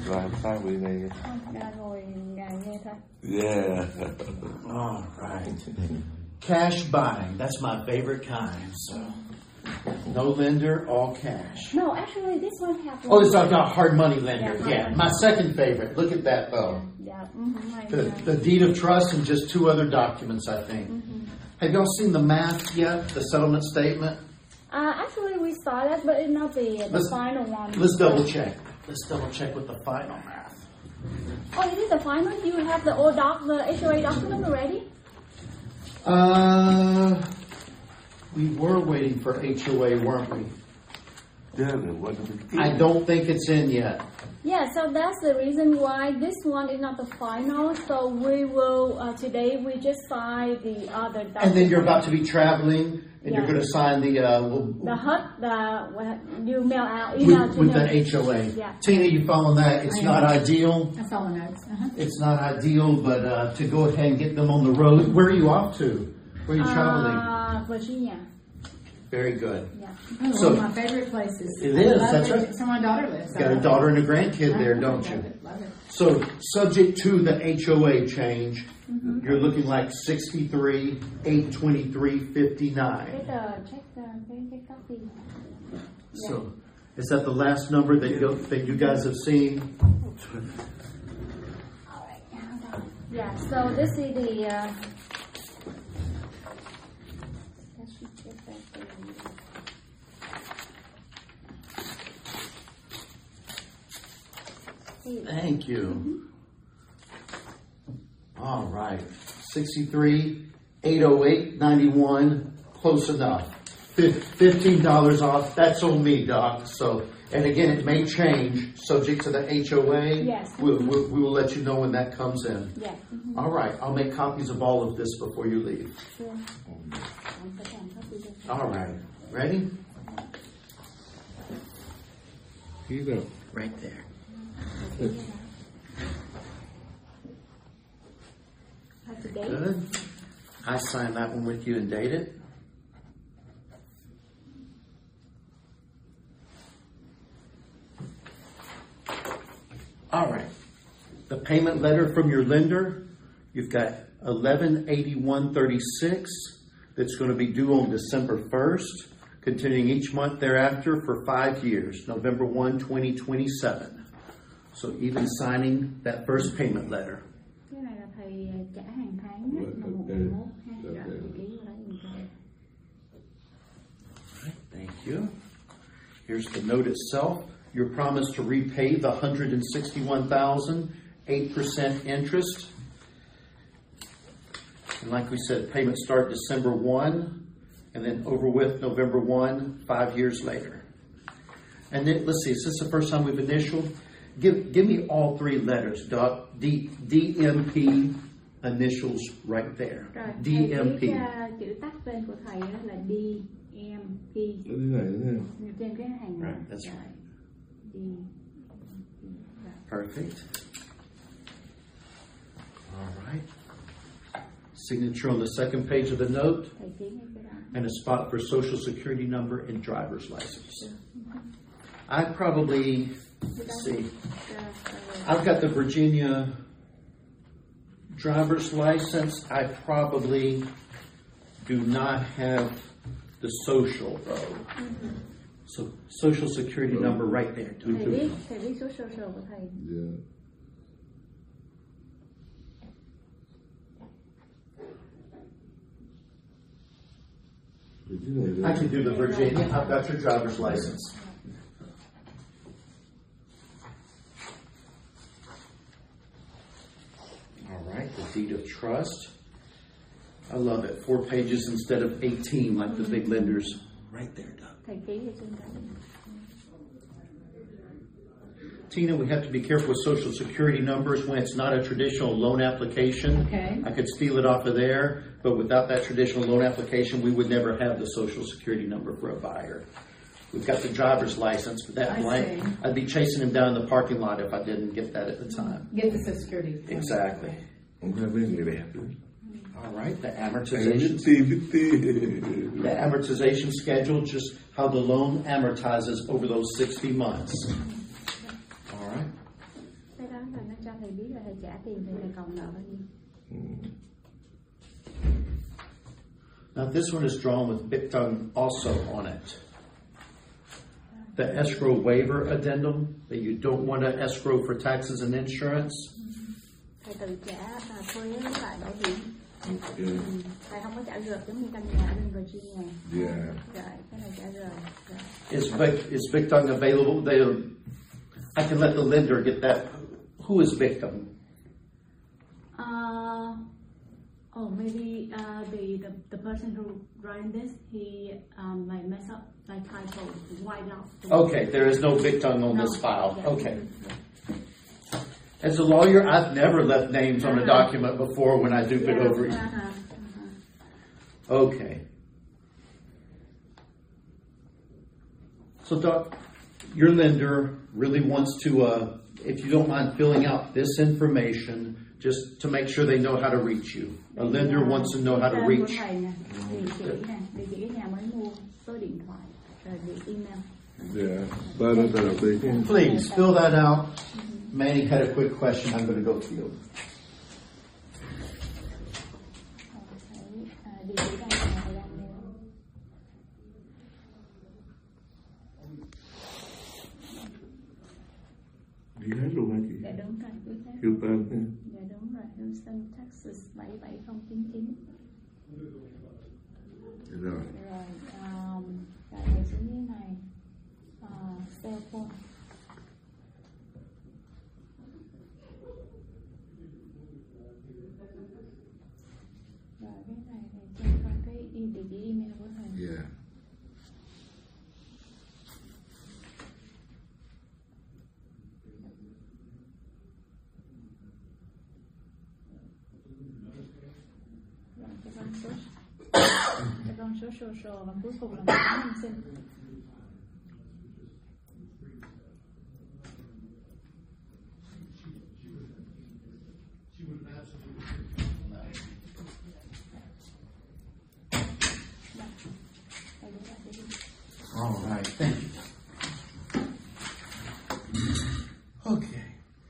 làm sao bị này? Đã ngồi ngày nghe thôi. Yeah. All right. Cash buying. That's my favorite kind. So, no lender, all cash. No, actually this one has. Oh, it's like a hard money lender. Yeah, Yeah, my second favorite. Look at that, though. Yeah. The deed of trust and just two other documents, I think. Have y'all seen the math yet? The settlement statement? Actually we saw that, but it's not the final one. Let's double check. Let's double check with the final math. Oh, is it the final? You have the old the HOA document already? We were waiting for HOA, weren't we? Yeah, what did we I don't think it's in yet. Yeah, so that's the reason why this one is not the final. So we will today we just sign the other document. And then you're about to be traveling, and you're going to sign the you mail out email to with them. the HOA. Yeah. Tina, you following that? It's not ideal. That's all the notes. It's not ideal, but to go ahead and get them on the road. Where are you off to? Where are you traveling? Virginia. Very good. Yeah. Oh, So- one of my favorite places. It is, I love that's it. right. It's where my daughter lives. Got a daughter and a grandkid there, don't you? Love it, love it. So, subject to the HOA change, you're looking like 63, 823.59. Check the copy. So, is that the last number that you guys have seen? All right, hold on. Yeah. So this is the. Thank you. All right. 63, 808.91. Close enough. $15 off. That's on me, Doc. So, and again, it may change subject to the HOA. Yes. We will let you know when that comes in. Yeah. All right. I'll make copies of all of this before you leave. Sure. All right. Ready? Here you go. Right there. Have to date. Good. I sign that one with you and date it. All right. The payment letter from your lender, you've got 1181.36 that's going to be due on December 1st, continuing each month thereafter for 5 years, November 1, 2027. So even signing that first payment letter. Cái này là thầy trả hàng tháng á, là 1/11 ha. Rồi thầy ký vào đấy mình coi. Thank you. Here's the note itself. Your promise to repay the $161,000, 8% interest. And like we said, payments start December 1 and then over with November 1, 5 years later. And then, let's see, is this the first time we've initialed? Give me all three letters, Doc. DMP initials right there. Rồi, DMP. thầy viết chữ tắt tên của thầy á là DMP. Thế này thế này. Trên cái hàng Right, that's rồi. right. DMP. Perfect. All right. Signature on the second page of the note, Thầy ký ngay cái đó. and a spot for social security number and driver's license. I probably, let's see, I've got the Virginia driver's license. I probably do not have the social though. So social security number right there. Thầy viết số social của thầy. Yeah. I can do the Virginia. I've got your driver's license. All right, the deed of trust. I love it. 4 pages instead of 18 like the big lenders. Right there, Doug. Thầy ký ở trên đó. Tina, we have to be careful with social security numbers when it's not a traditional loan application. Okay. I could steal it off of there, but without that traditional loan application, we would never have the social security number for a buyer. We've got the driver's license, but that I blank, see. I'd be chasing him down in the parking lot if I didn't get that at the time. Get the Social Security. Exactly. Không phải bên người đẹp. All right, the Thầy amortization. biết tí. The amortization schedule, just how the loan amortizes over those 60 months. All right. thầy biết là thầy trả tiền thì thầy còn nợ bao nhiêu. Now this one is drawn with Bictung also on it. The escrow waiver addendum that you don't want to escrow for taxes and insurance. Thầy tự trả thuế với lại bảo hiểm. Ok. Thầy không có trả rợp giống như căn nhà bên Virginia. Yeah. Rồi, cái này trả rợp. Rồi. Is Bictung available? I can let the lender get that. Who is Bictung? Maybe the person who wrote this, he like mess up like typo, white out. Okay, there is no Bictung on this file. Yeah. Okay. As a lawyer, I've never left names on a document before when I do it over. Okay. So, Doc, your lender really wants to, if you don't mind filling out this information, just to make sure they know how to reach you. A lender wants to know how to reach. Địa chỉ cái nhà mới mua, số điện thoại, rồi địa email. Yeah. Tờ đầu tiên. Please fill that out. Manny had a quick question. I'm going to go field. Địa chỉ đây là thầy đang nêu. Đi hết luôn hả chị? Dạ đúng rồi, quý khách. Houston. Dạ đúng rồi, Houston, Texas 77099. Rồi. Rồi, thầy xuống như này. Cell phone. Rồi cái này thầy cho con cái địa chỉ email của thầy. Yeah. Rồi cho con số social và cuối cùng là một cái năm sinh. All right, thank you. Okay.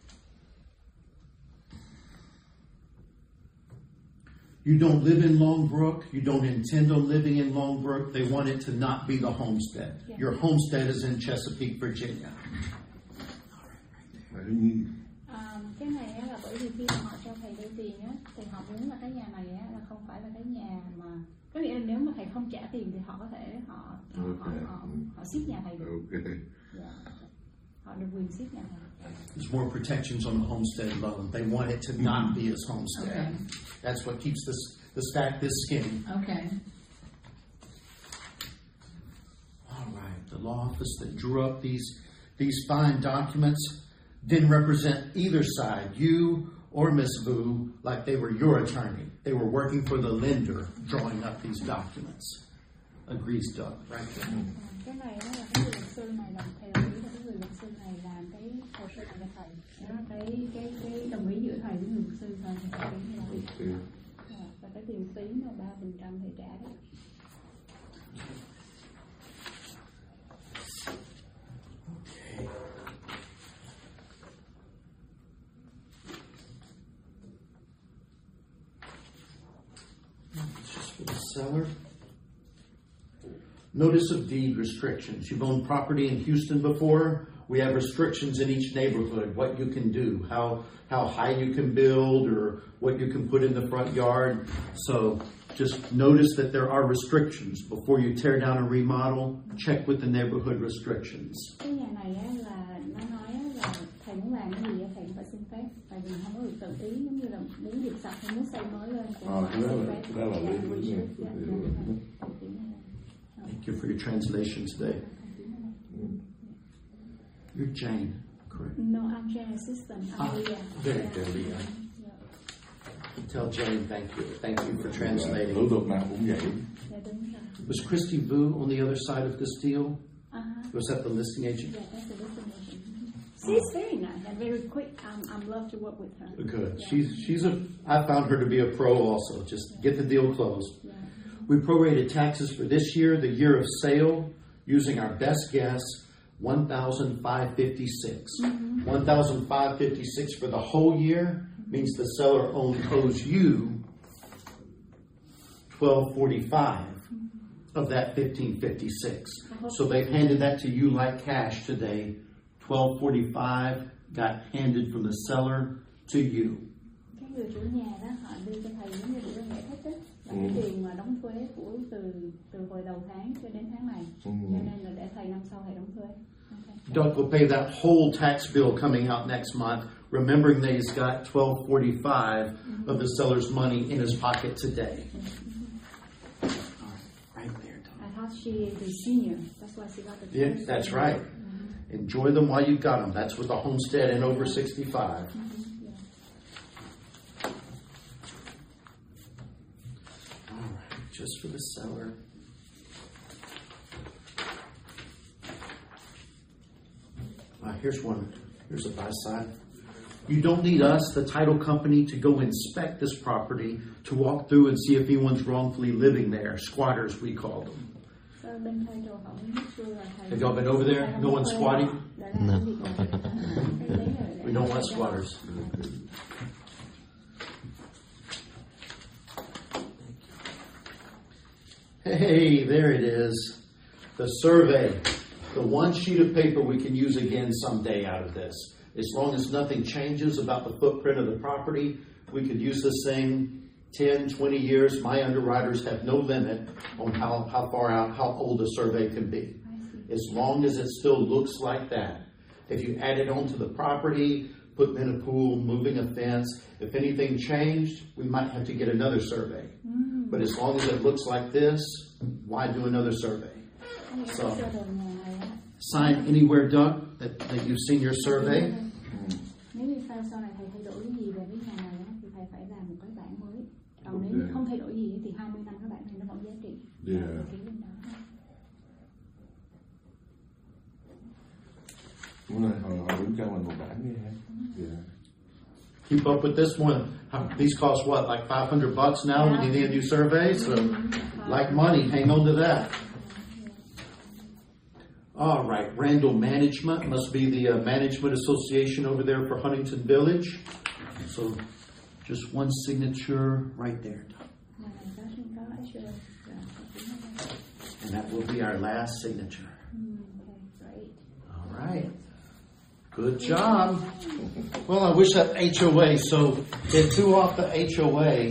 You don't live in Longbrook. You don't intend on living in Longbrook. They want it to not be the homestead. Yeah. Your homestead is in Chesapeake, Virginia. Cái này á, là bởi vì khi họ cho thầy vay tiền á, thì họ muốn là cái nhà này á, là không phải là cái nhà mà có nghĩa là nếu mà thầy không trả tiền thì họ có thể họ siết nhà thầy được. Okay. Yeah. Họ được quyền siết nhà thầy. There's more protections on the homestead loan. They want it to not be his homestead. Okay. That's what keeps the stack this skinny. Okay. All right. The law office that drew up these fine documents didn't represent either side, you or Miss Vu, like they were your attorney. They were working for the lender drawing up these documents. Agrees, Doug, right there. Cái này á, là cái người luật sư này làm thầy đồng ý là cái người luật sư này làm cái hồ sơ này cho thầy. Đó là cái đồng ý giữa thầy với người luật sư thôi. Okay. Và cái tiền phí là 3% thầy trả đó. It's just for the seller. Notice of deed restrictions. You've owned property in Houston before. We have restrictions in each neighborhood, what you can do, how high you can build, or what you can put in the front yard. So just notice that there are restrictions. Before you tear down and remodel, check with the neighborhood restrictions. Cái nhà này á, là nó nói á, là thầy muốn làm cái gì á, thầy cũng phải xin phép. Tại vì không có được tự ý, giống như là muốn dịp sạch hay muốn xây mới lên thì phải xin phép. Đó là lý đúng rồi. Thank you for your translation today. You're Jane, correct? No, I'm Jane assistant. I'm Leah. Very good, Leah. Tell Jane thank you. Thank you for translating. Thủ tục nào cũng vậy. Dạ đúng rồi. Was Christy Vu on the other side of this deal? Uh-huh. Was that the listing agent? Yeah, that's the destination. She's very nice and very quick. I'm love to work with her. Good. Yeah. I found her to be a pro also. Just get the deal closed. Yeah. We prorated taxes for this year, the year of sale, using our best guess $1,556. $1,556 for the whole year means the seller owes you $1,245 of that $1,556. So they've handed that to you like cash today. $1,245 got handed from the seller to you. Cái người chủ nhà đó họ đưa cho thầy giống như bữa giải thích đó, là cái tiền mà đóng thuế của từ hồi đầu tháng cho đến tháng này, cho nên là để thầy năm sau thầy đóng thuế. Okay. Doug will pay that whole tax bill coming out next month, remembering that he's got $1,245 of the seller's money in his pocket today. Right there, Doug. I thought she is senior, that's why she got the Yeah, first that's one. right. Enjoy them while you've got them. That's with the homestead and over 65. All right, just for the seller. Here's one. Here's a buy side. You don't need us, the title company, to go inspect this property, to walk through and see if anyone's wrongfully living there. Squatters, we call them. So bên thầy đồ họ muốn sure là thầy. Have y'all been over there? No one's squatting? No. We don't want squatters. Hey, there it is. The survey. The one sheet of paper we can use again someday out of this. As long as nothing changes about the footprint of the property, we could use this thing 10, 20 years. My underwriters have no limit on how far out, how old a survey can be. As long as it still looks like that. If you add it onto the property, putting in a pool, moving a fence, if anything changed, we might have to get another survey. But as long as it looks like this, why do another survey? So, sign anywhere, Doug, that you've seen your survey. Nếu như sau này thầy thay đổi gì về cái nhà này á, thì thầy phải làm một cái bản mới. Còn nếu như không thay đổi gì thì 20 năm các bạn này nó vẫn giá trị. Ký bên đó. Bữa nay họ cũng cho mình một bản đi ha. Keep up with this one. These cost what, like $500 now when you need a new survey? So, like money, hang on to that. All right, Randall Management must be the management association over there for Huntington Village. So, just one signature right there. And that will be our last signature. All right. Good job. Well, I wish that HOA, so it threw off the HOA.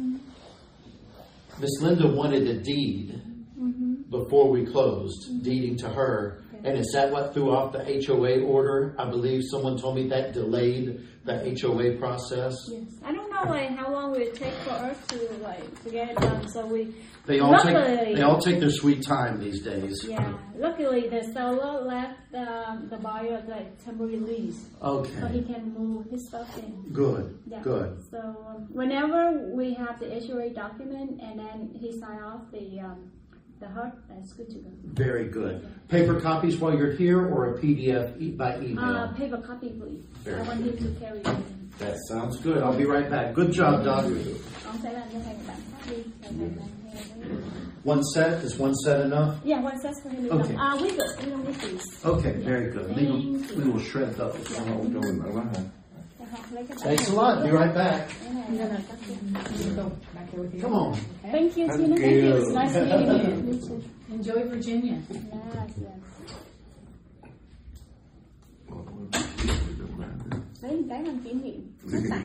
Miss Linda wanted a deed before we closed, deeding to her. And is that what threw off the HOA order? I believe someone told me that delayed the HOA process. Yes. I don't know how long will it take for us to get it done. So They all take their sweet time these days. Yeah. Luckily, the seller left the buyer temporary lease. Okay. So he can move his stuff in. Good. Yeah. Good. So whenever we have the HOA document and then he sign off the HUD, that's good to go. Very good. Paper copies while you're here, or a PDF by email? Paper copy, please. Very I want him to carry it in. That sounds good. I'll be right back. Good job, Doc. Ông sẽ làm cho thầy một bản copy. One set? Is one set enough? Yeah, one set's for him. Okay. We don't need these. Okay, very good. We will shred those. Cho mình ở đó hả? Thanks a lot. Be right back. Come on. Thank you, Thank Tina. Thank you. you. It's nice meeting you. Enjoy Virginia. Yes. Lấy một cái làm kỷ niệm.